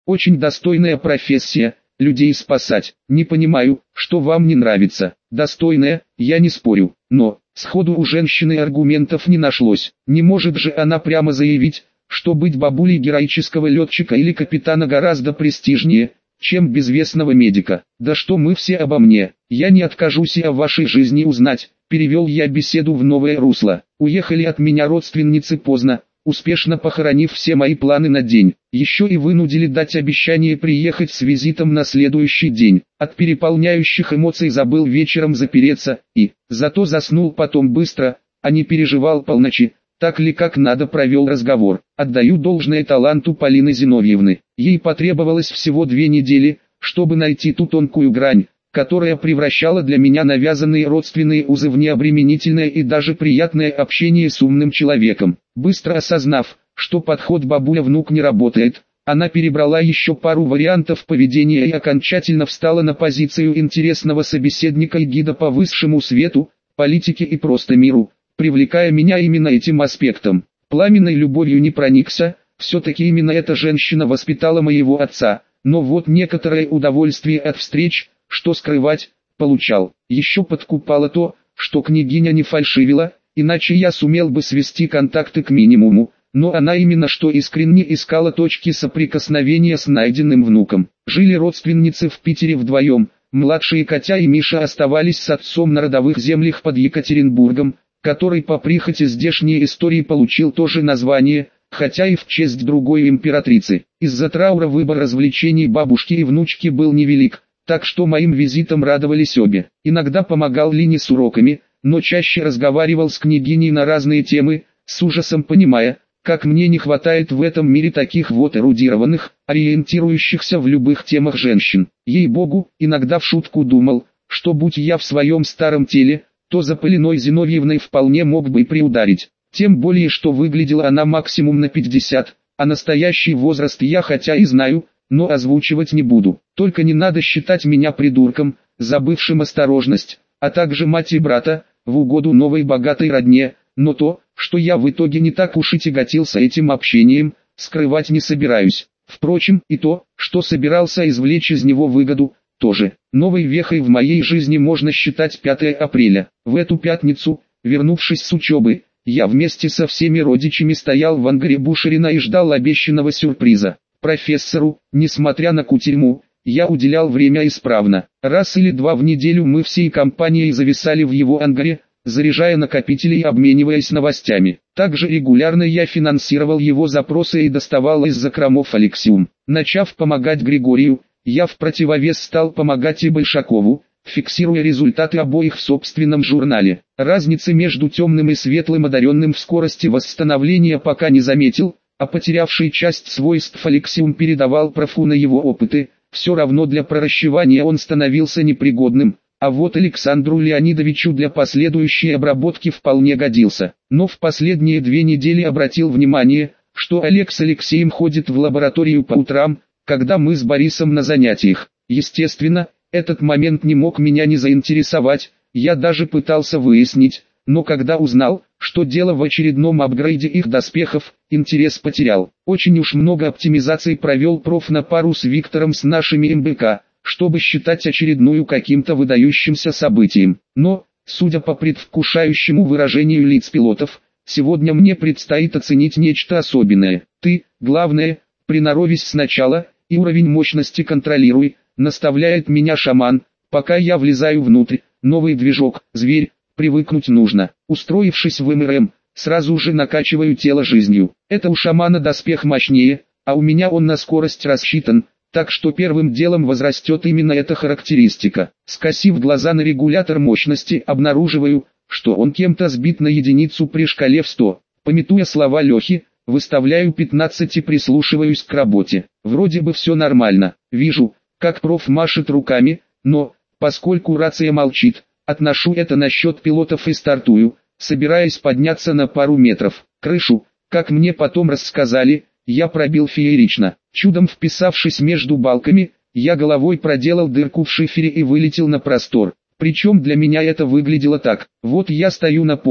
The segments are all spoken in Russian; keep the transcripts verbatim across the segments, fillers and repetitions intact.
Очень достойная профессия, людей спасать. Не понимаю, что вам не нравится. Достойная, я не спорю, но сходу у женщины аргументов не нашлось. Не может же она прямо заявить, что быть бабулей героического летчика или капитана гораздо престижнее, чем безвестного медика. Да что мы все обо мне, я не откажусь и о вашей жизни узнать. Перевел я беседу в новое русло. Уехали от меня родственницы поздно, успешно похоронив все мои планы на день. Еще и вынудили дать обещание приехать с визитом на следующий день. От переполняющих эмоций забыл вечером запереться, и зато заснул потом быстро, а не переживал полночи. Так ли как надо провел разговор. Отдаю должное таланту Полины Зиновьевны. Ей потребовалось всего две недели, чтобы найти ту тонкую грань, которая превращала для меня навязанные родственные узы в необременительное и даже приятное общение с умным человеком. Быстро осознав, что подход бабуля-внук не работает, она перебрала еще пару вариантов поведения и окончательно встала на позицию интересного собеседника и гида по высшему свету, политике и просто миру, привлекая меня именно этим аспектом. Пламенной любовью не проникся, все-таки именно эта женщина воспитала моего отца, но вот некоторое удовольствие от встреч, что скрывать, получал. Еще подкупало то, что княгиня не фальшивила, иначе я сумел бы свести контакты к минимуму, но она именно что искренне искала точки соприкосновения с найденным внуком. Жили родственницы в Питере вдвоем, младшие Катя и Миша оставались с отцом на родовых землях под Екатеринбургом, который по прихоти здешней истории получил то же название, хотя и в честь другой императрицы. Из-за траура выбор развлечений бабушки и внучки был невелик, так что моим визитом радовались обе. Иногда помогал Лине с уроками, но чаще разговаривал с княгиней на разные темы, с ужасом понимая, как мне не хватает в этом мире таких вот эрудированных, ориентирующихся в любых темах женщин. Ей-богу, иногда в шутку думал, что будь я в своем старом теле, то за Полиной Зиновьевной вполне мог бы и приударить. Тем более, что выглядела она максимум на пятьдесят, а настоящий возраст я хотя и знаю, но озвучивать не буду. Только не надо считать меня придурком, забывшим осторожность, а также мать и брата, в угоду новой богатой родне, но то, что я в итоге не так уж и тяготился этим общением, скрывать не собираюсь. Впрочем, и то, что собирался извлечь из него выгоду, тоже. Новой вехой в моей жизни можно считать пятое апреля. В эту пятницу, вернувшись с учебы, я вместе со всеми родичами стоял в ангаре Бушерина и ждал обещанного сюрприза. Профессору, несмотря на кутерьму, я уделял время исправно. Раз или два в неделю мы всей компанией зависали в его ангаре, заряжая накопители и обмениваясь новостями. Также регулярно я финансировал его запросы и доставал из закромов Алексиум. Начав помогать Григорию, я в противовес стал помогать и Большакову, фиксируя результаты обоих в собственном журнале. Разницы между темным и светлым одаренным в скорости восстановления пока не заметил, а потерявший часть свойств Алексиум передавал профу на его опыты, все равно для проращивания он становился непригодным, а вот Александру Леонидовичу для последующей обработки вполне годился. Но в последние две недели обратил внимание, что Олег с Алексеем ходит в лабораторию по утрам, когда мы с Борисом на занятиях. Естественно, этот момент не мог меня не заинтересовать, я даже пытался выяснить, но когда узнал, что дело в очередном апгрейде их доспехов, интерес потерял. Очень уж много оптимизаций провел проф на пару с Виктором с нашими эм бэ ка, чтобы считать очередную каким-то выдающимся событием. Но, судя по предвкушающему выражению лиц пилотов, сегодня мне предстоит оценить нечто особенное. Ты, главное, приноровись сначала, и уровень мощности контролируй, наставляет меня шаман, пока я влезаю внутрь. Новый движок, зверь, привыкнуть нужно. Устроившись в эм эр эм, сразу же накачиваю тело жизнью. Это у шамана доспех мощнее, а у меня он на скорость рассчитан, так что первым делом возрастет именно эта характеристика. Скосив глаза на регулятор мощности, обнаруживаю, что он кем-то сбит на единицу при шкале в сто. Памятуя слова Лехи, выставляю пятнадцать и прислушиваюсь к работе. Вроде бы все нормально. Вижу, как проф машет руками, но, поскольку рация молчит, отношу это на счет пилотов и стартую, собираясь подняться на пару метров. Крышу, как мне потом рассказали, я пробил феерично. Чудом вписавшись между балками, я головой проделал дырку в шифере и вылетел на простор. Причем для меня это выглядело так. Вот я стою на полу,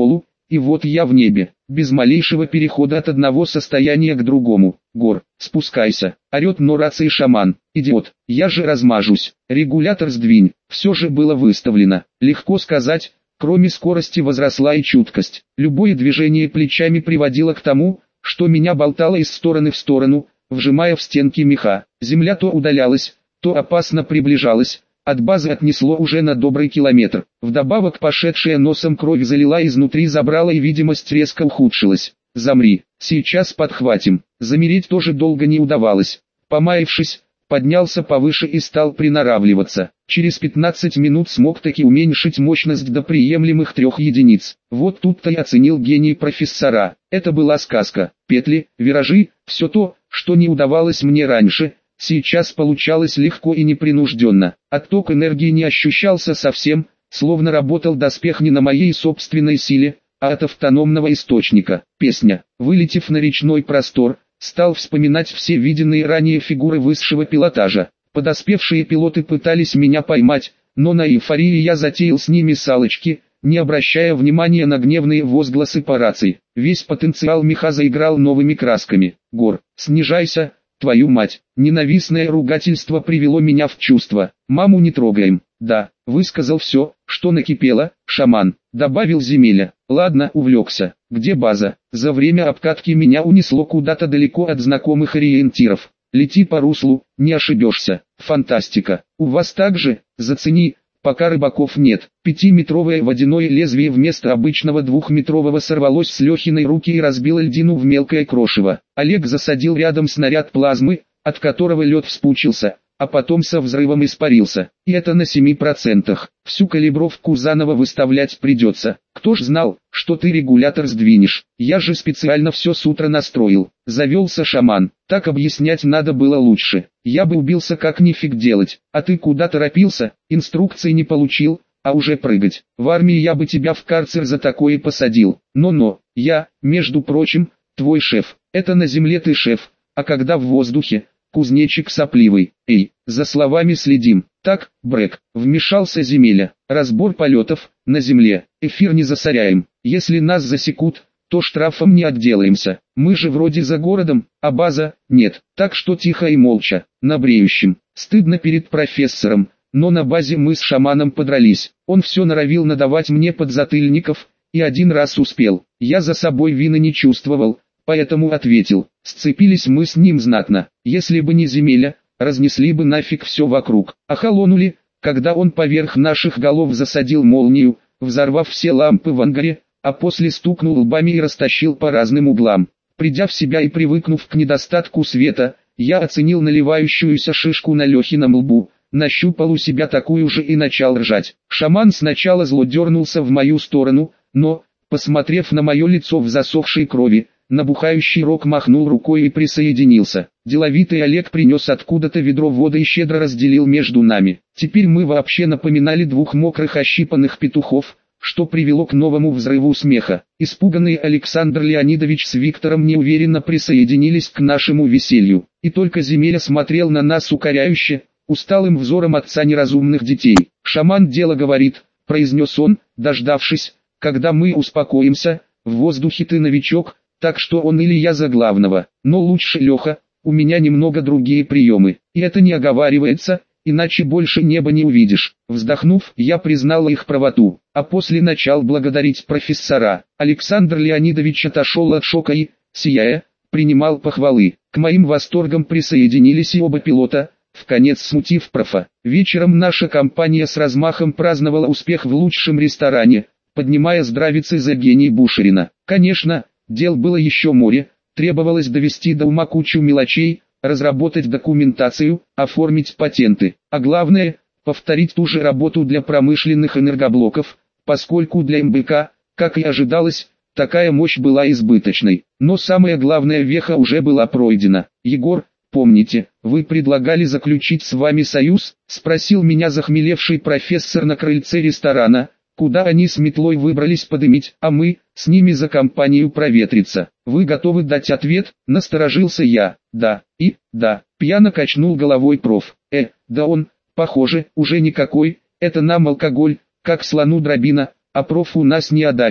и вот я в небе, без малейшего перехода от одного состояния к другому. Гор, спускайся, орет на рации шаман. Идиот, я же размажусь, регулятор сдвинь. Все же было выставлено, легко сказать, кроме скорости возросла и чуткость. Любое движение плечами приводило к тому, что меня болтало из стороны в сторону, вжимая в стенки меха. Земля то удалялась, то опасно приближалась. От базы отнесло уже на добрый километр. Вдобавок пошедшая носом кровь залила изнутри, забрала, и видимость резко ухудшилась. Замри, сейчас подхватим. Замереть тоже долго не удавалось. Помаявшись, поднялся повыше и стал приноравливаться. Через пятнадцать минут смог таки уменьшить мощность до приемлемых трех единиц. Вот тут-то я оценил гений профессора. Это была сказка. Петли, виражи, все то, что не удавалось мне раньше, сейчас получалось легко и непринужденно. Отток энергии не ощущался совсем, словно работал доспех не на моей собственной силе, а от автономного источника. Песня. Вылетев на речной простор, стал вспоминать все виденные ранее фигуры высшего пилотажа. Подоспевшие пилоты пытались меня поймать, но на эйфории я затеял с ними салочки, не обращая внимания на гневные возгласы по рации. Весь потенциал меха заиграл новыми красками. Гор, снижайся, твою мать. Ненавистное ругательство привело меня в чувство. Маму не трогаем. Да, высказал все, что накипело, шаман. Добавил Земеля. Ладно, увлекся. Где база? За время обкатки меня унесло куда-то далеко от знакомых ориентиров. Лети по руслу, не ошибешься. Фантастика. У вас также? Зацени. Пока рыбаков нет. Пятиметровое водяное лезвие вместо обычного двухметрового сорвалось с Лехиной руки и разбило льдину в мелкое крошево. Олег засадил рядом снаряд плазмы, от которого лед вспучился, а потом со взрывом испарился. И это на семи процентах. Всю калибровку заново выставлять придется. Кто ж знал, что ты регулятор сдвинешь? Я же специально все с утра настроил. Завелся шаман. Так объяснять надо было лучше. Я бы убился, как нифиг делать. А ты куда торопился? Инструкций не получил, а уже прыгать. В армии я бы тебя в карцер за такое посадил. Но-но, я, между прочим, твой шеф. Это на земле ты шеф, а когда в воздухе, кузнечик сопливый. Эй, за словами следим. Так, Брэк, вмешался Земеля. Разбор полетов, на земле, эфир не засоряем. Если нас засекут, то штрафом не отделаемся. Мы же вроде за городом, а база, нет. Так что тихо и молча, на бреющем. Стыдно перед профессором, но на базе мы с шаманом подрались. Он все норовил надавать мне подзатыльников, и один раз успел. Я за собой вины не чувствовал, поэтому ответил. Сцепились мы с ним знатно. Если бы не Земеля, разнесли бы нафиг все вокруг. Охолонули, когда он поверх наших голов засадил молнию, взорвав все лампы в ангаре, а после стукнул лбами и растащил по разным углам. Придя в себя и привыкнув к недостатку света, я оценил наливающуюся шишку на Лехином лбу, нащупал у себя такую же и начал ржать. Шаман сначала зло дернулся в мою сторону, но, посмотрев на мое лицо в засохшей крови, набухающий рог махнул рукой и присоединился. Деловитый Олег принес откуда-то ведро воды и щедро разделил между нами. Теперь мы вообще напоминали двух мокрых ощипанных петухов, что привело к новому взрыву смеха. Испуганный Александр Леонидович с Виктором неуверенно присоединились к нашему веселью. И только Земеля смотрел на нас укоряюще, усталым взором отца неразумных детей. «Шаман дело говорит», — произнес он, дождавшись, когда мы успокоимся. «В воздухе ты новичок, так что он или я за главного, но лучше Леха, у меня немного другие приемы, и это не оговаривается, иначе больше неба не увидишь». Вздохнув, я признал их правоту, а после начал благодарить профессора. Александр Леонидович отошел от шока и, сияя, принимал похвалы. К моим восторгам присоединились и оба пилота, вконец смутив профа. Вечером наша компания с размахом праздновала успех в лучшем ресторане, поднимая здравицы за гений Бушерина. Конечно, дел было еще море, требовалось довести до ума кучу мелочей, разработать документацию, оформить патенты, а главное, повторить ту же работу для промышленных энергоблоков, поскольку для эм бэ ка, как и ожидалось, такая мощь была избыточной. Но самая главная веха уже была пройдена. «Егор, помните, вы предлагали заключить с вами союз?» — спросил меня захмелевший профессор на крыльце ресторана, куда они с метлой выбрались подымить, а мы, с ними за компанию проветриться. «Вы готовы дать ответ?» — насторожился я. «Да, и, да», — пьяно качнул головой проф. «Э, да он, похоже, уже никакой, это нам алкоголь, как слону дробина, а проф у нас не одаренный,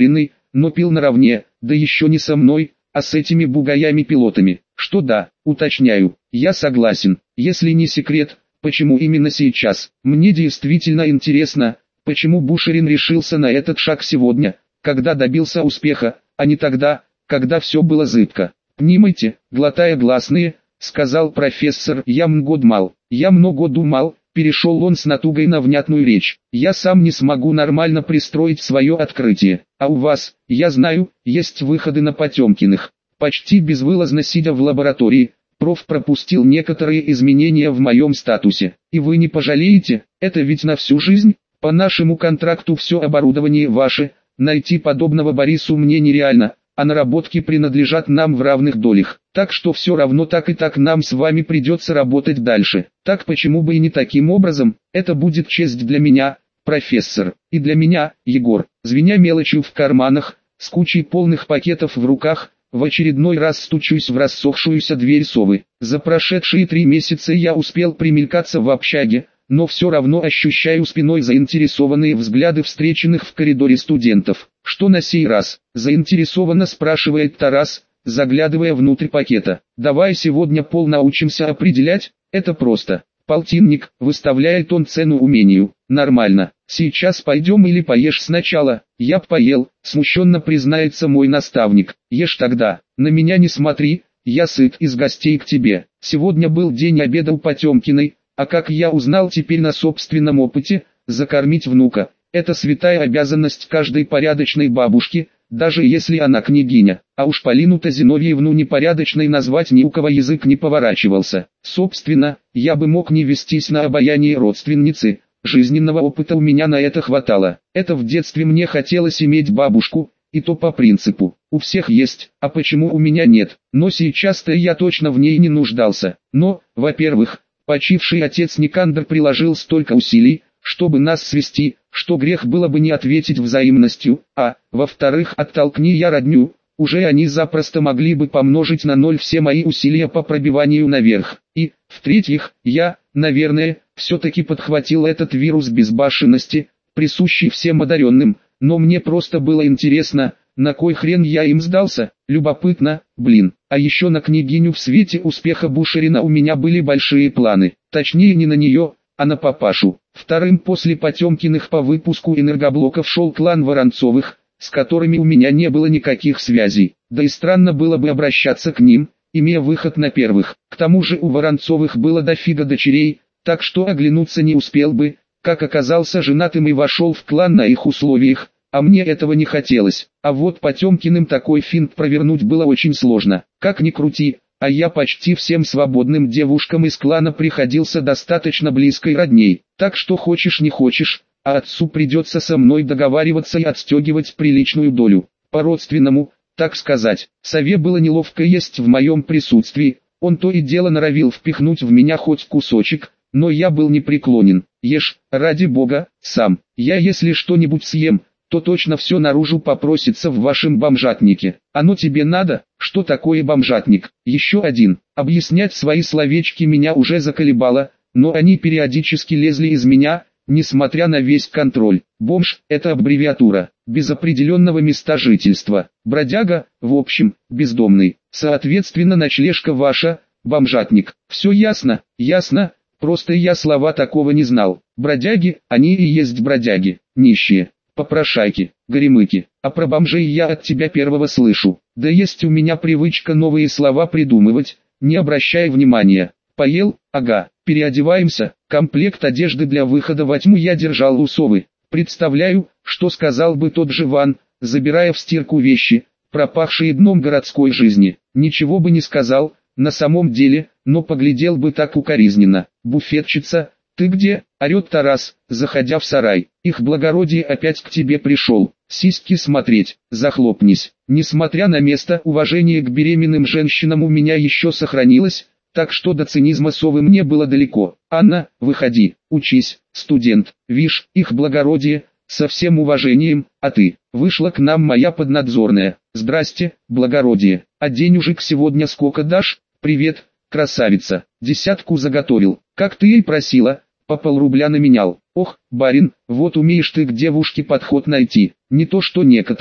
но пил наравне, да еще не со мной, а с этими бугаями-пилотами. Что да, уточняю, я согласен. Если не секрет, почему именно сейчас? Мне действительно интересно, почему Бушерин решился на этот шаг сегодня, когда добился успеха, а не тогда, когда все было зыбко. «Понимаете, глотая гласные», — сказал профессор, — «я много думал, я много думал», — перешел он с натугой на внятную речь. «Я сам не смогу нормально пристроить свое открытие, а у вас, я знаю, есть выходы на Потемкиных». Почти безвылазно сидя в лаборатории, проф пропустил некоторые изменения в моем статусе. «И вы не пожалеете, это ведь на всю жизнь, по нашему контракту все оборудование ваше, найти подобного Борису мне нереально, а наработки принадлежат нам в равных долях, так что все равно так и так нам с вами придется работать дальше. Так почему бы и не таким образом, это будет честь для меня, профессор, и для меня, Егор». Звеня мелочью в карманах, с кучей полных пакетов в руках, в очередной раз стучусь в рассохшуюся дверь совы. За прошедшие три месяца я успел примелькаться в общаге, но все равно ощущаю спиной заинтересованные взгляды встреченных в коридоре студентов. «Что на сей раз?» – заинтересованно спрашивает Тарас, заглядывая внутрь пакета. «Давай сегодня пол научимся определять, это просто. Полтинник», – выставляет он цену умению. «Нормально. Сейчас пойдем или поешь сначала?» «Я б поел», – смущенно признается мой наставник. «Ешь тогда, на меня не смотри, я сыт, из гостей к тебе. Сегодня был день обеда у Потемкиной. А как я узнал теперь на собственном опыте, закормить внука – это святая обязанность каждой порядочной бабушки, даже если она княгиня. А уж Полину-то Зиновьевну непорядочной назвать ни у кого язык не поворачивался. Собственно, я бы мог не вестись на обаяние родственницы, жизненного опыта у меня на это хватало. Это в детстве мне хотелось иметь бабушку, и то по принципу, у всех есть, а почему у меня нет. Но сейчас-то я точно в ней не нуждался. Но, во-первых, почивший отец Никандр приложил столько усилий, чтобы нас свести, что грех было бы не ответить взаимностью, а, во-вторых, оттолкни я родню, уже они запросто могли бы помножить на ноль все мои усилия по пробиванию наверх. И, в-третьих, я, наверное, все-таки подхватил этот вирус безбашенности, присущий всем одаренным, но мне просто было интересно, на кой хрен я им сдался, любопытно, блин. А еще на княгиню в свете успеха Бушерина у меня были большие планы, точнее не на нее, а на папашу. Вторым после Потемкиных по выпуску энергоблоков шел клан Воронцовых, с которыми у меня не было никаких связей, да и странно было бы обращаться к ним, имея выход на первых. К тому же у Воронцовых было дофига дочерей, так что оглянуться не успел бы, как оказался женатым и вошел в клан на их условиях. А мне этого не хотелось, а вот Потемкиным такой финт провернуть было очень сложно. Как ни крути, а я почти всем свободным девушкам из клана приходился достаточно близкой родней, так что хочешь не хочешь, а отцу придется со мной договариваться и отстегивать приличную долю. По-родственному, так сказать, сове было неловко есть в моем присутствии, он то и дело норовил впихнуть в меня хоть кусочек, но я был непреклонен. «Ешь, ради бога, сам, я если что-нибудь съем, то точно все наружу попросится в вашем бомжатнике. Оно тебе надо? Что такое бомжатник?» Еще один. Объяснять свои словечки меня уже заколебало, но они периодически лезли из меня, несмотря на весь контроль. Бомж – это аббревиатура, без определенного места жительства. Бродяга, в общем, бездомный. Соответственно, ночлежка ваша, бомжатник. Все ясно? Ясно. Просто я слова такого не знал. Бродяги, они и есть бродяги, нищие, попрошайки, горемыки. А про бомжей я от тебя первого слышу. Да есть у меня привычка новые слова придумывать, не обращая внимания. Поел? Ага. Переодеваемся. Комплект одежды для выхода во тьму я держал у совы. Представляю, что сказал бы тот же Ван, забирая в стирку вещи, пропахшие дном городской жизни. Ничего бы не сказал, на самом деле, но поглядел бы так укоризненно. «Буфетчица, ты где?» – орет Тарас, заходя в сарай. «Их благородие опять к тебе пришел. Сиськи смотреть, захлопнись». Несмотря на место, уважение к беременным женщинам у меня еще сохранилось, так что до цинизма совы мне было далеко. «Анна, выходи, учись, студент, вишь, их благородие, со всем уважением, а ты?» Вышла к нам моя поднадзорная. «Здрасте, благородие, а денежек сегодня сколько дашь?» «Привет, красавица, десятку заготовил, как ты и просила, по полрубля наменял». «Ох, барин, вот умеешь ты к девушке подход найти, не то что некоторые».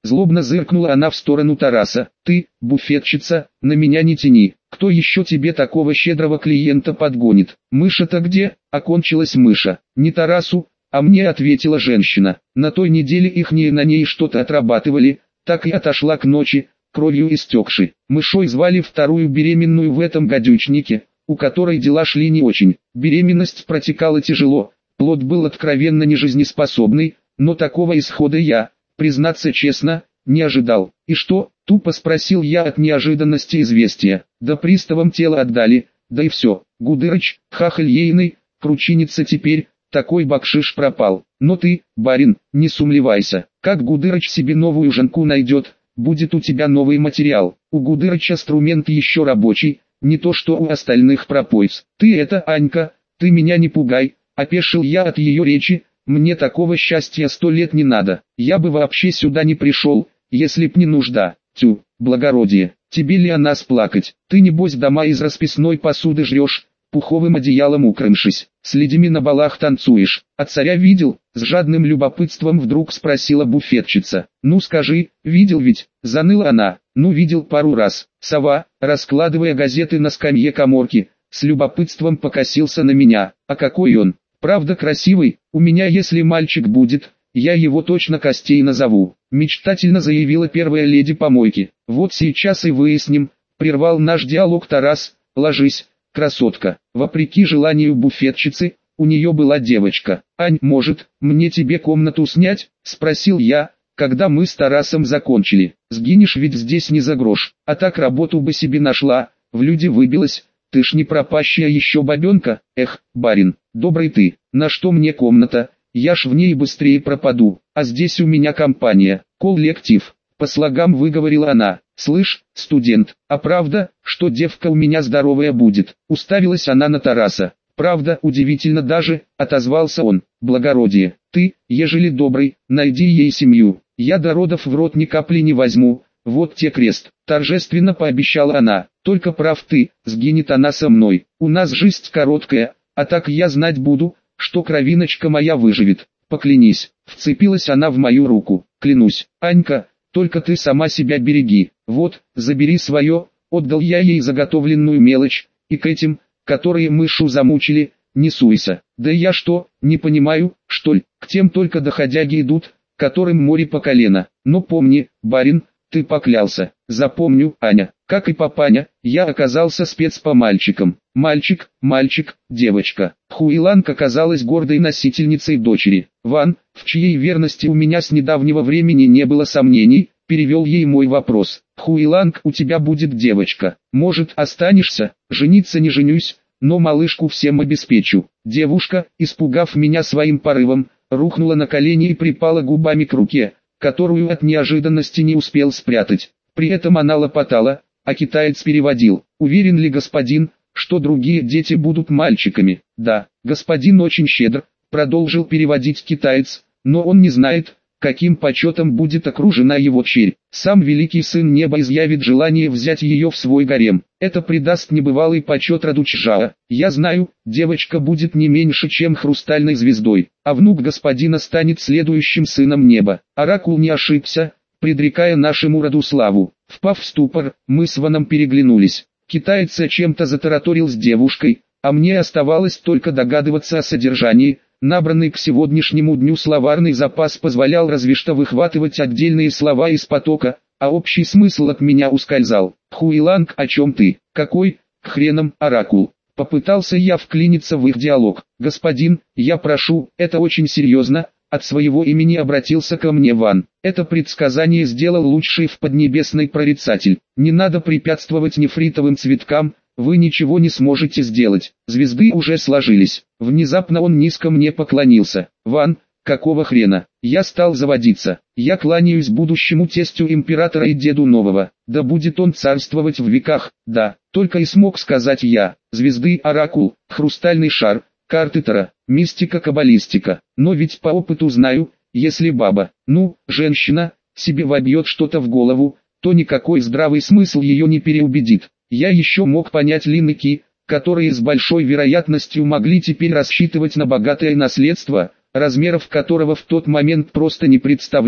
Злобно зыркнула она в сторону Тараса. Ты, буфетчица, на меня не тяни. Кто еще тебе такого щедрого клиента подгонит? Мыша-то где? Окончилась мыша. Не Тарасу, а мне, ответила женщина. На той неделе ихние на ней что-то отрабатывали, так и отошла к ночи, кровью истекшей. Мышой звали вторую беременную в этом гадючнике, у которой дела шли не очень. Беременность протекала тяжело, плод был откровенно нежизнеспособный, но такого исхода я, признаться честно, не ожидал. И что? Тупо спросил я от неожиданности известия. Да приставам тело отдали, да и все. Гудырыч, хахаль ейный, кручинится теперь, такой бакшиш пропал. Но ты, барин, не сумлевайся, как Гудырыч себе новую женку найдет, будет у тебя новый материал. У Гудырыча инструмент еще рабочий, не то что у остальных пропойц. Ты это, Анька, ты меня не пугай, опешил я от ее речи. Мне такого счастья сто лет не надо, я бы вообще сюда не пришел, если б не нужда. Тю, благородие, тебе ли о нас плакать? Ты небось дома из расписной посуды жрешь, пуховым одеялом укрывшись, с ледями на балах танцуешь. А царя видел? С жадным любопытством вдруг спросила буфетчица. Ну скажи, видел ведь? Заныла она. Ну видел пару раз. Сова, раскладывая газеты на скамье каморки, с любопытством покосился на меня. А какой он? Правда красивый? У меня если мальчик будет, я его точно Костей назову, мечтательно заявила первая леди помойки. Вот сейчас и выясним, прервал наш диалог Тарас. Ложись, красотка. Вопреки желанию буфетчицы, у нее была девочка. Ань, может, мне тебе комнату снять? Спросил я, когда мы с Тарасом закончили. Сгинешь ведь здесь не за грош, а так работу бы себе нашла, в люди выбилась. Ты ж не пропащая еще бабенка. Эх, барин, добрый ты, на что мне комната, я ж в ней быстрее пропаду, а здесь у меня компания, коллектив, по слогам выговорила она. Слышь, студент, а правда, что девка у меня здоровая будет? Уставилась она на Тараса. Правда, удивительно даже, отозвался он. Благородие, ты, ежели добрый, найди ей семью, я до родов в рот ни капли не возьму. Вот те крест, торжественно пообещала она. Только прав ты, сгинет она со мной. У нас жизнь короткая, а так я знать буду, что кровиночка моя выживет. Поклянись, вцепилась она в мою руку. Клянусь, Анька, только ты сама себя береги. Вот, забери свое, отдал я ей заготовленную мелочь, и к этим, которые мышу замучили, не суйся. Да я что, не понимаю, что ли, к тем только доходяги идут, которым море по колено. Но помни, барин, ты поклялся. Запомню, Аня, как и папаня, я оказался спец по мальчикам. Мальчик, мальчик, девочка. Хуиланг оказалась гордой носительницей дочери. Ван, в чьей верности у меня с недавнего времени не было сомнений, перевел ей мой вопрос. Хуиланг, у тебя будет девочка. Может, останешься? Жениться не женюсь, но малышку всем обеспечу. Девушка, испугав меня своим порывом, рухнула на колени и припала губами к руке, которую от неожиданности не успел спрятать. При этом она лопотала, а китаец переводил. Уверен ли господин, что другие дети будут мальчиками? Да, господин очень щедр, продолжил переводить китаец, но он не знает, каким почетом будет окружена его черь. Сам великий сын неба изъявит желание взять ее в свой гарем. Это придаст небывалый почет роду Чжао. Я знаю, девочка будет не меньше, чем хрустальной звездой, а внук господина станет следующим сыном неба. Оракул не ошибся, предрекая нашему роду славу. Впав в ступор, мы с Ваном переглянулись. Китаец о чем-то затараторил с девушкой, а мне оставалось только догадываться о содержании. Набранный к сегодняшнему дню словарный запас позволял разве что выхватывать отдельные слова из потока, а общий смысл от меня ускользал. Хуиланг, о чем ты? Какой, к хренам, оракул? Попытался я вклиниться в их диалог. Господин, я прошу, это очень серьезно, от своего имени обратился ко мне Ван. Это предсказание сделал лучший в Поднебесной прорицатель. Не надо препятствовать нефритовым цветкам, вы ничего не сможете сделать. Звезды уже сложились. Внезапно он низко мне поклонился. Ван, какого хрена? Я стал заводиться. Я кланяюсь будущему тестю императора и деду нового. Да будет он царствовать в веках. Да, только и смог сказать я. Звезды, оракул, хрустальный шар, карты Таро, мистика, каббалистика. Но ведь по опыту знаю, если баба, ну, женщина, себе вобьет что-то в голову, то никакой здравый смысл ее не переубедит. Я еще мог понять Лин и Ки, которые с большой вероятностью могли теперь рассчитывать на богатое наследство, размеров которого в тот момент просто не представлял,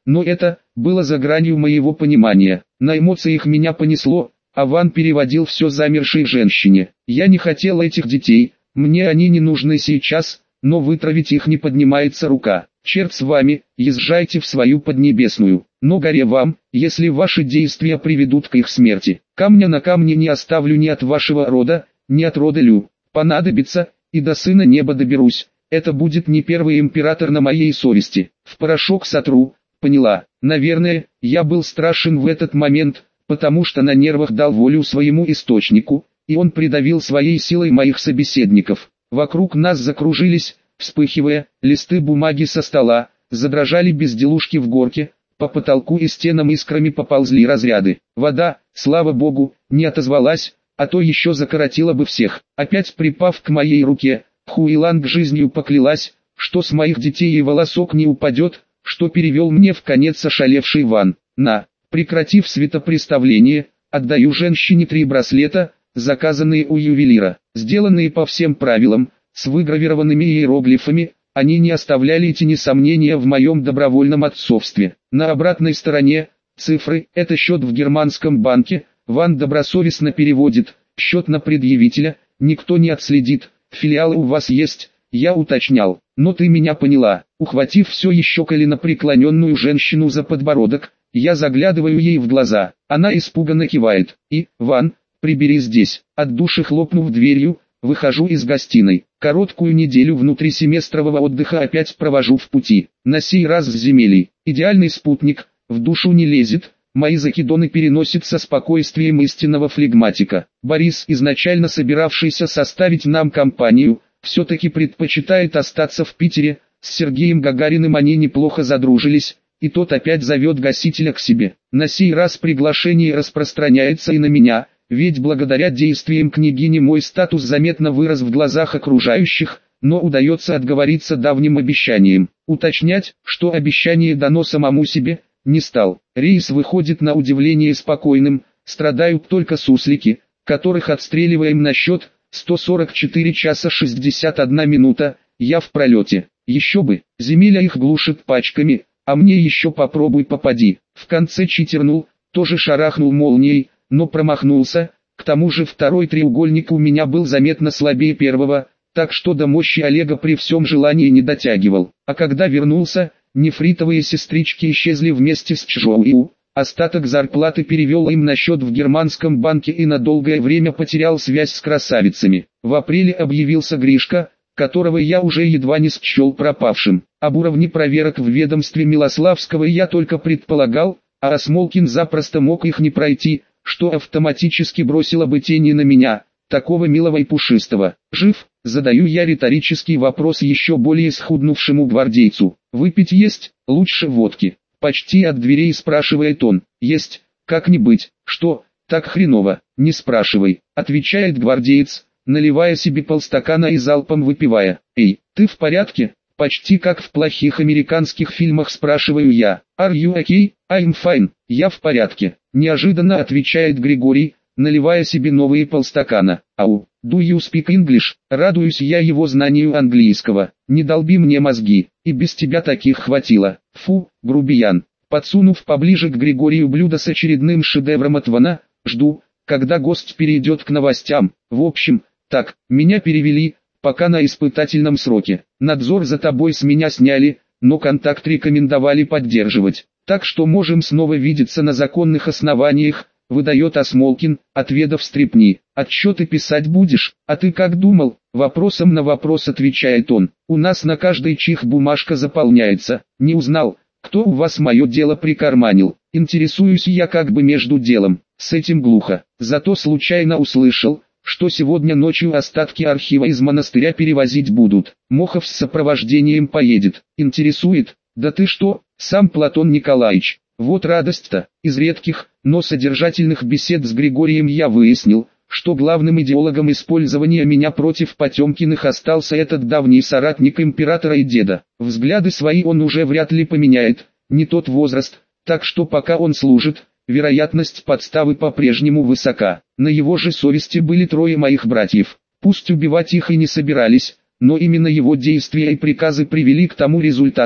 но это было за гранью моего понимания. На эмоциях меня понесло, а Ван переводил все замершей женщине. Я не хотел этих детей, мне они не нужны сейчас, но вытравить их не поднимается рука. Черт с вами, езжайте в свою поднебесную, но горе вам, если ваши действия приведут к их смерти. Камня на камне не оставлю ни от вашего рода, ни от рода Лю. Понадобится, и до сына неба доберусь. Это будет не первый император на моей совести. В порошок сотру, поняла. Наверное, я был страшен в этот момент, потому что на нервах дал волю своему источнику, и он придавил своей силой моих собеседников. Вокруг нас закружились, вспыхивая, листы бумаги со стола, задрожали безделушки в горке, по потолку и стенам искрами поползли разряды. Вода, слава богу, не отозвалась, а то еще закоротила бы всех. Опять припав к моей руке, Хуиланг жизнью поклялась, что с моих детей и волосок не упадет, что перевел мне в конец ошалевший Ван. На, прекратив светопреставление, отдаю женщине три браслета, заказанные у ювелира, сделанные по всем правилам, с выгравированными иероглифами, они не оставляли тени сомнения в моем добровольном отцовстве. На обратной стороне, цифры, это счет в германском банке, Ван добросовестно переводит, счет на предъявителя, никто не отследит, филиалы у вас есть, я уточнял, но ты меня поняла. Ухватив все еще коленопреклоненную женщину за подбородок, я заглядываю ей в глаза, она испуганно кивает, и, Ван, прибери здесь, от души хлопнув дверью, выхожу из гостиной. Короткую неделю внутрисеместрового отдыха опять провожу в пути, на сей раз с земелей. Идеальный спутник, в душу не лезет, мои закидоны переносит со спокойствием истинного флегматика. Борис, изначально собиравшийся составить нам компанию, все-таки предпочитает остаться в Питере, с Сергеем Гагариным они неплохо задружились, и тот опять зовет гасителя к себе. На сей раз приглашение распространяется и на меня, ведь благодаря действиям княгини мой статус заметно вырос в глазах окружающих, но удается отговориться давним обещанием. Уточнять, что обещание дано самому себе, не стал. Рейс выходит на удивление спокойным, страдают только суслики, которых отстреливаем на счет сто сорок четыре часа шестьдесят одна минута, я в пролете. Еще бы, земля их глушит пачками, а мне еще попробуй попади. В конце читернул, тоже шарахнул молнией, но промахнулся, к тому же второй треугольник у меня был заметно слабее первого, так что до мощи Олега при всем желании не дотягивал. А когда вернулся, нефритовые сестрички исчезли вместе с Чжоуи. Остаток зарплаты перевел им на счет в германском банке и на долгое время потерял связь с красавицами. В апреле объявился Гришка, которого я уже едва не счел пропавшим. Об уровне проверок в ведомстве Милославского я только предполагал, а Осмолкин запросто мог их не пройти, что автоматически бросило бы тени на меня, такого милого и пушистого. Жив? Задаю я риторический вопрос еще более схуднувшему гвардейцу. Выпить есть? Лучше водки. Почти от дверей спрашивает он. Есть, как не быть. Что, так хреново? Не спрашивай, отвечает гвардеец, наливая себе полстакана и залпом выпивая. Эй, ты в порядке? Почти как в плохих американских фильмах спрашиваю я. Are you okay? I'm fine. Я в порядке. Неожиданно отвечает Григорий, наливая себе новые полстакана. Ау, do you speak English? Радуюсь я его знанию английского. Не долби мне мозги, и без тебя таких хватило. Фу, грубиян. Подсунув поближе к Григорию блюдо с очередным шедевром от Вана, жду, когда гость перейдет к новостям. В общем, так, меня перевели, пока на испытательном сроке. Надзор за тобой с меня сняли, но контакт рекомендовали поддерживать. Так что можем снова видеться на законных основаниях, выдает Осмолкин, отведав стряпни. Отчеты писать будешь? А ты как думал? Вопросом на вопрос отвечает он. У нас на каждый чих бумажка заполняется. Не узнал, кто у вас мое дело прикарманил. Интересуюсь я как бы между делом. С этим глухо. Зато случайно услышал, что сегодня ночью остатки архива из монастыря перевозить будут. Мохов с сопровождением поедет. Интересует? Да ты что, сам Платон Николаевич. Вот радость-то. Из редких, но содержательных бесед с Григорием я выяснил, что главным идеологом использования меня против Потемкиных остался этот давний соратник императора и деда. Взгляды свои он уже вряд ли поменяет, не тот возраст, так что пока он служит, вероятность подставы по-прежнему высока. На его же совести были трое моих братьев. Пусть убивать их и не собирались, но именно его действия и приказы привели к тому результату,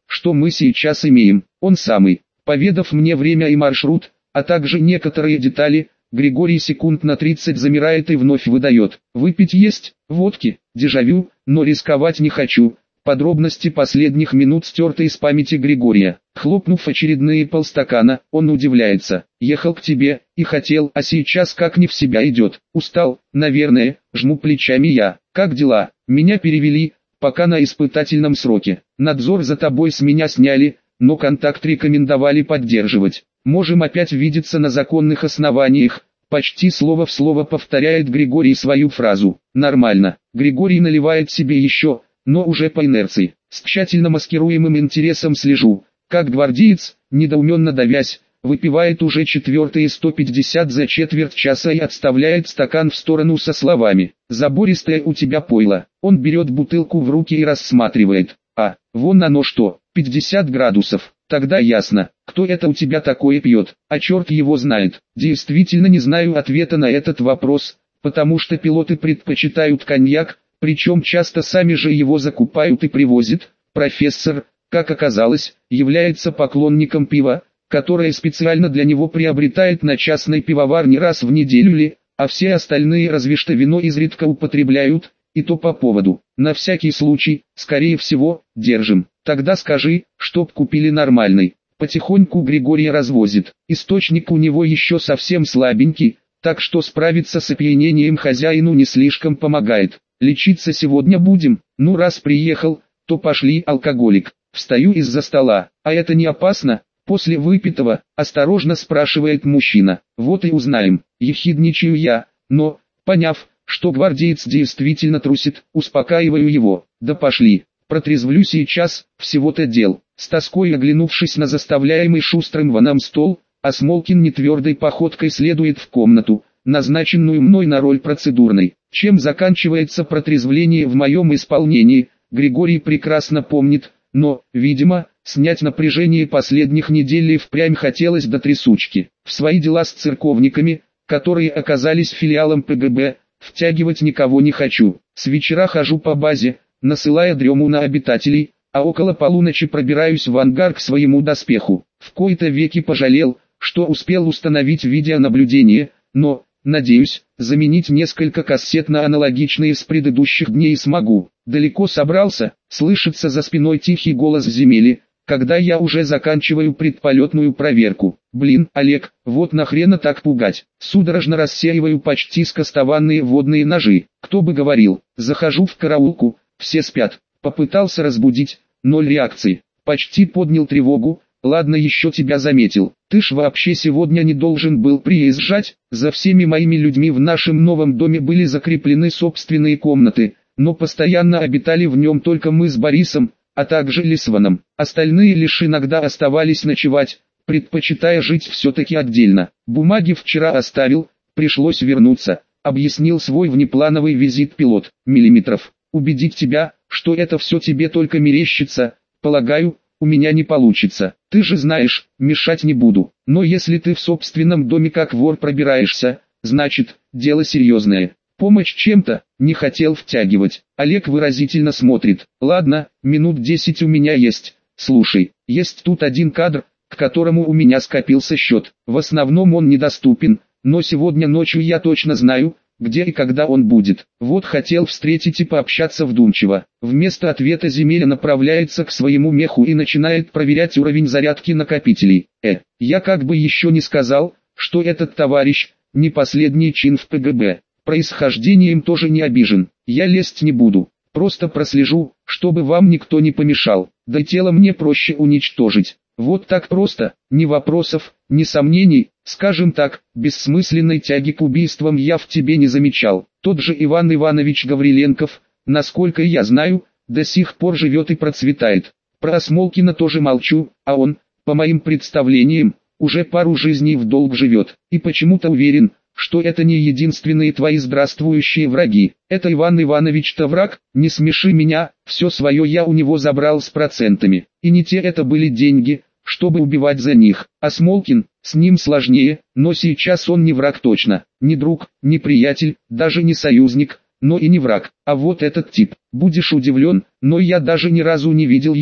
что мы сейчас имеем. Он самый. Поведав мне время и маршрут, а также некоторые детали, Григорий секунд на тридцать замирает и вновь выдает. Выпить есть, водки, дежавю, но рисковать не хочу. Подробности последних минут стерты из памяти Григория. Хлопнув очередные полстакана, он удивляется. Ехал к тебе, и хотел, а сейчас как не в себя идет. Устал, наверное, жму плечами я. Как дела? Меня перевели, пока на испытательном сроке. Надзор за тобой с меня сняли, но контакт рекомендовали поддерживать. Можем опять видеться на законных основаниях. Почти слово в слово повторяет Григорий свою фразу. Нормально. Григорий наливает себе еще, но уже по инерции. С тщательно маскируемым интересом слежу, как гвардеец, недоуменно давясь, выпивает уже четвертые сто пятьдесят за четверть часа и отставляет стакан в сторону со словами: «Забористое у тебя пойло». Он берет бутылку в руки и рассматривает. А, вон оно что, пятьдесят градусов. Тогда ясно, кто это у тебя такое пьет, а черт его знает. Действительно не знаю ответа на этот вопрос, потому что пилоты предпочитают коньяк, причем часто сами же его закупают и привозят. Профессор, как оказалось, является поклонником пива, которое специально для него приобретает на частной пивоварне раз в неделю ли, а все остальные разве что вино изредка употребляют, и то по поводу. На всякий случай, скорее всего, держим. Тогда скажи, чтоб купили нормальный. Потихоньку Григория развозит. Источник у него еще совсем слабенький, так что справиться с опьянением хозяину не слишком помогает. Лечиться сегодня будем? Ну раз приехал, то пошли, алкоголик. Встаю из-за стола. А это не опасно? После выпитого, осторожно спрашивает мужчина. Вот и узнаем. Ехидничаю я, но, поняв, что гвардеец действительно трусит, успокаиваю его. Да пошли. Протрезвлю сейчас, всего-то дел. С тоской оглянувшись на заставляемый шустрым воном стол, Осмолкин нетвердой походкой следует в комнату, назначенную мной на роль процедурной. Чем заканчивается протрезвление в моем исполнении, Григорий прекрасно помнит, но, видимо, снять напряжение последних недель и впрямь хотелось до трясучки. В свои дела с церковниками, которые оказались филиалом ПГБ, втягивать никого не хочу. С вечера хожу по базе, насылая дрему на обитателей, а около полуночи пробираюсь в ангар к своему доспеху. В кои-то веки пожалел, что успел установить видеонаблюдение, но, надеюсь, заменить несколько кассет на аналогичные с предыдущих дней смогу. Далеко собрался, слышится за спиной тихий голос Земели, когда я уже заканчиваю предполетную проверку. Блин, Олег, вот нахрена так пугать. Судорожно рассеиваю почти скостованные водные ножи. Кто бы говорил, захожу в караулку, все спят. Попытался разбудить, ноль реакции. Почти поднял тревогу, ладно еще тебя заметил. Ты ж вообще сегодня не должен был приезжать. За всеми моими людьми в нашем новом доме были закреплены собственные комнаты, но постоянно обитали в нем только мы с Борисом, а также Лисваном. Остальные лишь иногда оставались ночевать, предпочитая жить все-таки отдельно. Бумаги вчера оставил, пришлось вернуться, объяснил свой внеплановый визит пилот. Миллиметров. Убедить тебя, что это все тебе только мерещится, полагаю, у меня не получится. Ты же знаешь, мешать не буду. Но если ты в собственном доме как вор пробираешься, значит, дело серьезное. Помощь чем-то, не хотел втягивать. Олег выразительно смотрит. Ладно, минут десять у меня есть. Слушай, есть тут один кадр, к которому у меня скопился счет. В основном он недоступен, но сегодня ночью я точно знаю, где и когда он будет. Вот хотел встретить и пообщаться вдумчиво. Вместо ответа Земеля направляется к своему меху и начинает проверять уровень зарядки накопителей. Э, я как бы еще не сказал, что этот товарищ, не последний чин в ПГБ. Происхождением тоже не обижен. Я лезть не буду. Просто прослежу, чтобы вам никто не помешал. Да тело мне проще уничтожить. Вот так просто, ни вопросов, ни сомнений, скажем так, бессмысленной тяги к убийствам я в тебе не замечал. Тот же Иван Иванович Гавриленков, насколько я знаю, до сих пор живет и процветает. Про Осмолкина тоже молчу, а он, по моим представлениям, уже пару жизней в долг живет. И почему-то уверен, что это не единственные твои здравствующие враги. Это Иван Иванович-то враг, не смеши меня, все свое я у него забрал с процентами. И не те это были деньги, чтобы убивать за них. А Смолкин, с ним сложнее, но сейчас он не враг точно, не друг, не приятель, даже не союзник, но и не враг. А вот этот тип, будешь удивлен, но я даже ни разу не видел его,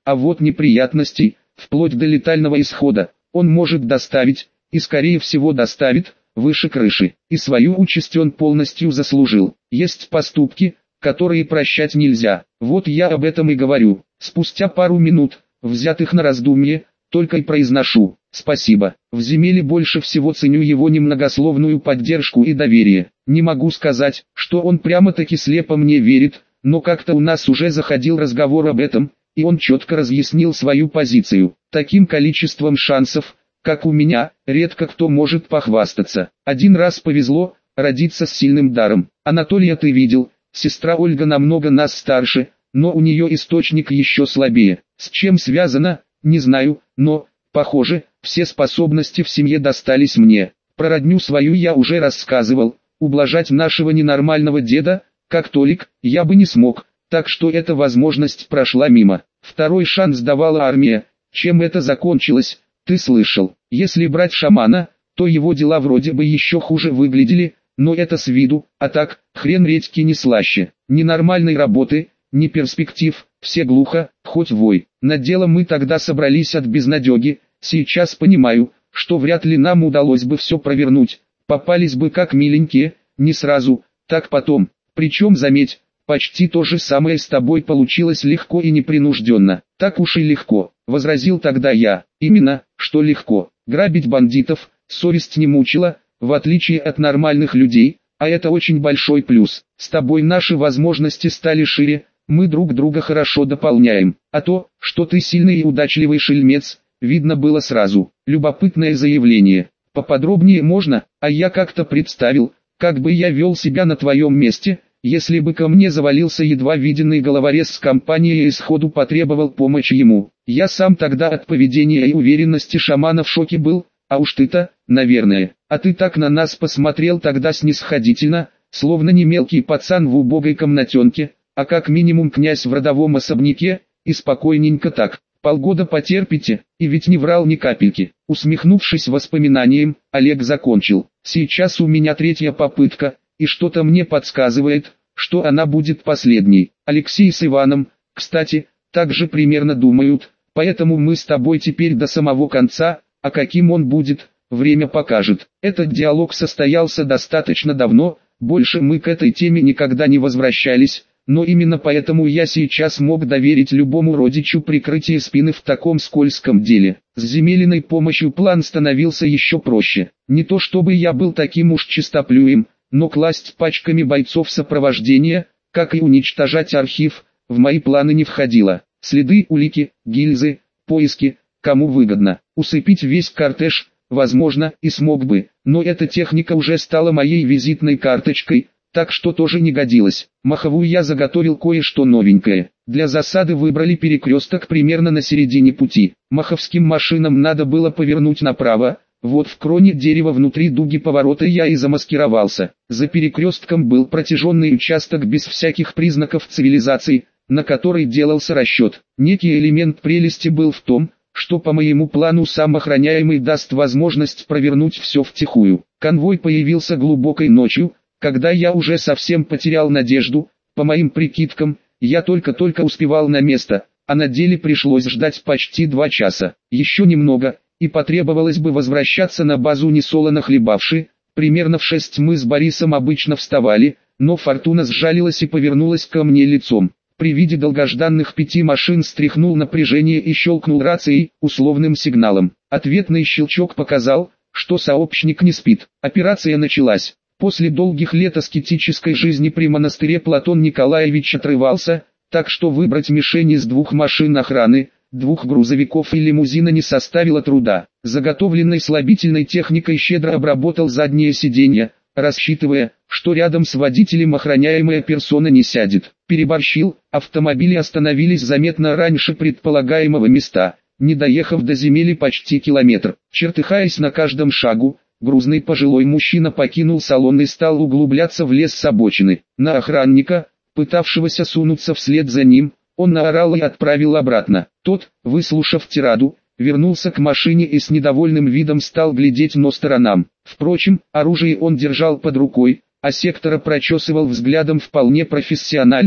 а вот неприятностей, вплоть до летального исхода, он может доставить, и скорее всего доставит, выше крыши. И свою участь он полностью заслужил. Есть поступки, которые прощать нельзя. Вот я об этом и говорю. Спустя пару минут, взятых на раздумье, только и произношу: спасибо. В Земеле больше всего ценю его немногословную поддержку и доверие. Не могу сказать, что он прямо-таки слепо мне верит, но как-то у нас уже заходил разговор об этом, и он четко разъяснил свою позицию. Таким количеством шансов, как у меня, редко кто может похвастаться. Один раз повезло родиться с сильным даром. Анатолия ты видел, сестра Ольга намного нас старше, но у нее источник еще слабее. С чем связано, не знаю, но, похоже, все способности в семье достались мне. Про родню свою я уже рассказывал. Ублажать нашего ненормального деда, как Толик, я бы не смог, так что эта возможность прошла мимо. Второй шанс давала армия. Чем это закончилось, ты слышал. Если брать шамана, то его дела вроде бы еще хуже выглядели, но это с виду, а так, хрен редьки не слаще. Ни нормальной работы, ни перспектив, все глухо, хоть вой. На дело мы тогда собрались от безнадеги, сейчас понимаю, что вряд ли нам удалось бы все провернуть, попались бы как миленькие, не сразу, так потом. Причем, заметь, почти то же самое с тобой получилось легко и непринужденно. Так уж и легко, возразил тогда я. Именно, что легко. Грабить бандитов, совесть не мучила, в отличие от нормальных людей, а это очень большой плюс. С тобой наши возможности стали шире, мы друг друга хорошо дополняем. А то, что ты сильный и удачливый шельмец, видно было сразу. Любопытное заявление. Поподробнее можно, а я как-то представил, как бы я вел себя на твоем месте, если бы ко мне завалился едва виденный головорез с компанией и сходу потребовал помощи ему. Я сам тогда от поведения и уверенности шамана в шоке был, а уж ты-то, наверное. А ты так на нас посмотрел тогда снисходительно, словно не мелкий пацан в убогой комнатенке, а как минимум князь в родовом особняке, и спокойненько так. Полгода потерпите, и ведь не врал ни капельки. Усмехнувшись воспоминанием, Олег закончил. Сейчас у меня третья попытка, и что-то мне подсказывает, что она будет последней. Алексей с Иваном, кстати, также примерно думают, поэтому мы с тобой теперь до самого конца, а каким он будет, время покажет. Этот диалог состоялся достаточно давно, больше мы к этой теме никогда не возвращались, но именно поэтому я сейчас мог доверить любому родичу прикрытие спины в таком скользком деле. С Земелиной помощью план становился еще проще. Не то чтобы я был таким уж чистоплюем, но класть пачками бойцов сопровождения, как и уничтожать архив, в мои планы не входило. Следы, улики, гильзы, поиски, кому выгодно. Усыпить весь кортеж, возможно, и смог бы, но эта техника уже стала моей визитной карточкой, так что тоже не годилось. Маховую я заготовил кое-что новенькое. Для засады выбрали перекресток примерно на середине пути. Маховским машинам надо было повернуть направо, вот в кроне дерева внутри дуги поворота я и замаскировался. За перекрестком был протяженный участок без всяких признаков цивилизации, на который делался расчет. Некий элемент прелести был в том, что по моему плану сам охраняемый даст возможность провернуть все втихую. Конвой появился глубокой ночью, когда я уже совсем потерял надежду. По моим прикидкам, я только-только успевал на место, а на деле пришлось ждать почти два часа. Еще немного, и потребовалось бы возвращаться на базу несолоно хлебавши. Примерно в шесть мы с Борисом обычно вставали, но Фортуна сжалилась и повернулась ко мне лицом. При виде долгожданных пяти машин стряхнул напряжение и щелкнул рацией, условным сигналом. Ответный щелчок показал, что сообщник не спит. Операция началась. После долгих лет аскетической жизни при монастыре Платон Николаевич отрывался, так что выбрать мишень из двух машин охраны, двух грузовиков и лимузина не составило труда. Заготовленной слабительной техникой щедро обработал заднее сиденье, рассчитывая, что рядом с водителем охраняемая персона не сядет. Переборщил, автомобили остановились заметно раньше предполагаемого места, не доехав до земли почти километр. Чертыхаясь на каждом шагу, грузный пожилой мужчина покинул салон и стал углубляться в лес с обочины. На охранника, пытавшегося сунуться вслед за ним, он наорал и отправил обратно. Тот, выслушав тираду, вернулся к машине и с недовольным видом стал глядеть на сторонам. Впрочем, оружие он держал под рукой, а сектора прочесывал взглядом вполне профессионально,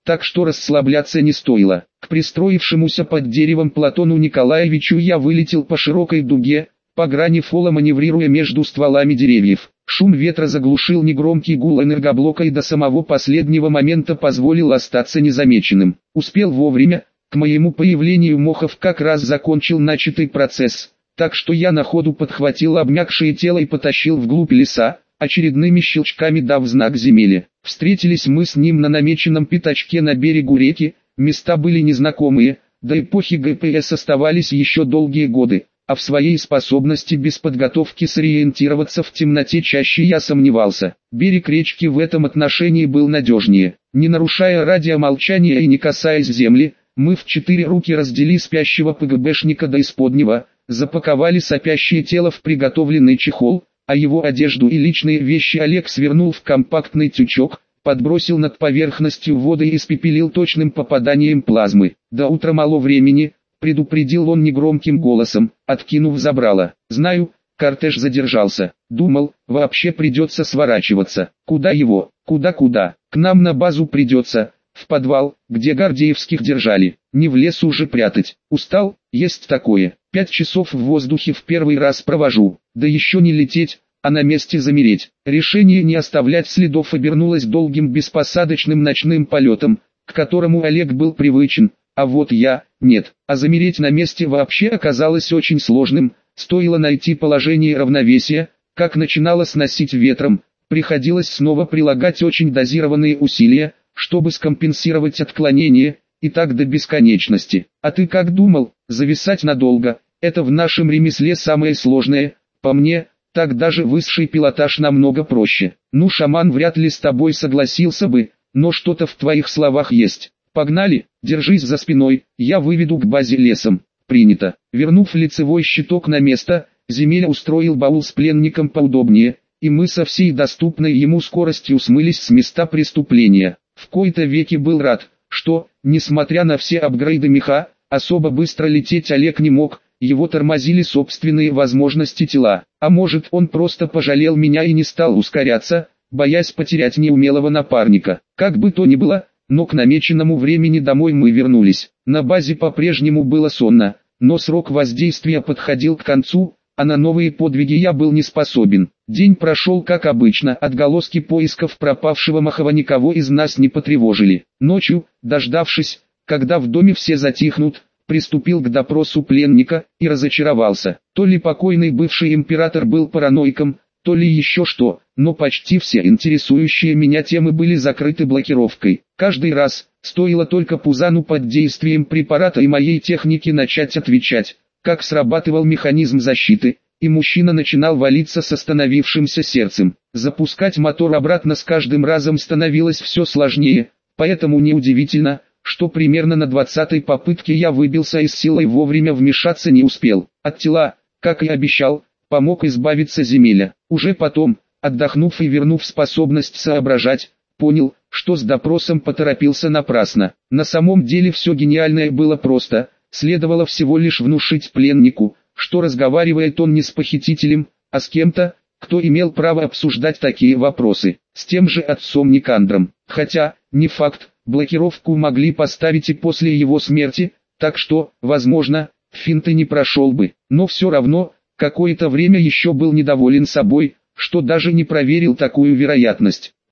так что расслабляться не стоило. К пристроившемуся под деревом Платону Николаевичу я вылетел по широкой дуге, по грани фола маневрируя между стволами деревьев. Шум ветра заглушил негромкий гул энергоблока и до самого последнего момента позволил остаться незамеченным. Успел вовремя, к моему появлению Мохов как раз закончил начатый процесс, так что я на ходу подхватил обмякшее тело и потащил вглубь леса, очередными щелчками дав знак Земеле. Встретились мы с ним на намеченном пятачке на берегу реки, места были незнакомые, до эпохи ГПС оставались еще долгие годы, а в своей способности без подготовки сориентироваться в темноте чаще я сомневался. Берег речки в этом отношении был надежнее. Не нарушая радиомолчания и не касаясь земли, мы в четыре руки раздели спящего ПГБшника до исподнего, запаковали сопящее тело в приготовленный чехол, а его одежду и личные вещи Олег свернул в компактный тючок, подбросил над поверхностью воды и испепелил точным попаданием плазмы. До утра мало времени, предупредил он негромким голосом, откинув забрало. Знаю, кортеж задержался. Думал, вообще придется сворачиваться. Куда его? Куда-куда? К нам на базу придется. В подвал, где Гордеевских держали. Не в лес уже прятать. Устал? Есть такое. Пять часов в воздухе в первый раз провожу. Да еще не лететь, а на месте замереть. Решение не оставлять следов обернулось долгим беспосадочным ночным полетом, к которому Олег был привычен, а вот я – нет. А замереть на месте вообще оказалось очень сложным, стоило найти положение равновесия, как начинало сносить ветром, приходилось снова прилагать очень дозированные усилия, чтобы скомпенсировать отклонение, и так до бесконечности. А ты как думал, зависать надолго – это в нашем ремесле самое сложное, по мне – так даже высший пилотаж намного проще. Ну, шаман вряд ли с тобой согласился бы, но что-то в твоих словах есть. Погнали, держись за спиной, я выведу к базе лесом. Принято. Вернув лицевой щиток на место, Земеля устроил баул с пленником поудобнее, и мы со всей доступной ему скоростью смылись с места преступления. В кои-то веки был рад, что, несмотря на все апгрейды меха, особо быстро лететь Олег не мог, его тормозили собственные возможности тела. А может, он просто пожалел меня и не стал ускоряться, боясь потерять неумелого напарника. Как бы то ни было, но к намеченному времени домой мы вернулись. На базе по-прежнему было сонно, но срок воздействия подходил к концу, а на новые подвиги я был не способен. День прошел как обычно, отголоски поисков пропавшего Мохова никого из нас не потревожили. Ночью, дождавшись, когда в доме все затихнут, приступил к допросу пленника и разочаровался. То ли покойный бывший император был параноиком, то ли еще что, но почти все интересующие меня темы были закрыты блокировкой. Каждый раз, стоило только Пузану под действием препарата и моей техники начать отвечать, как срабатывал механизм защиты, и мужчина начинал валиться с остановившимся сердцем. Запускать мотор обратно с каждым разом становилось все сложнее, поэтому неудивительно, что примерно на двадцатой попытке я выбился из силы и вовремя вмешаться не успел. От тела, как и обещал, помог избавиться Земеля. Уже потом, отдохнув и вернув способность соображать, понял, что с допросом поторопился напрасно. На самом деле все гениальное было просто, следовало всего лишь внушить пленнику, что разговаривает он не с похитителем, а с кем-то, кто имел право обсуждать такие вопросы, с тем же отцом Никандром. Хотя, не факт, блокировку могли поставить и после его смерти, так что, возможно, финт и не прошел бы. Но все равно, какое-то время еще был недоволен собой, что даже не проверил такую вероятность.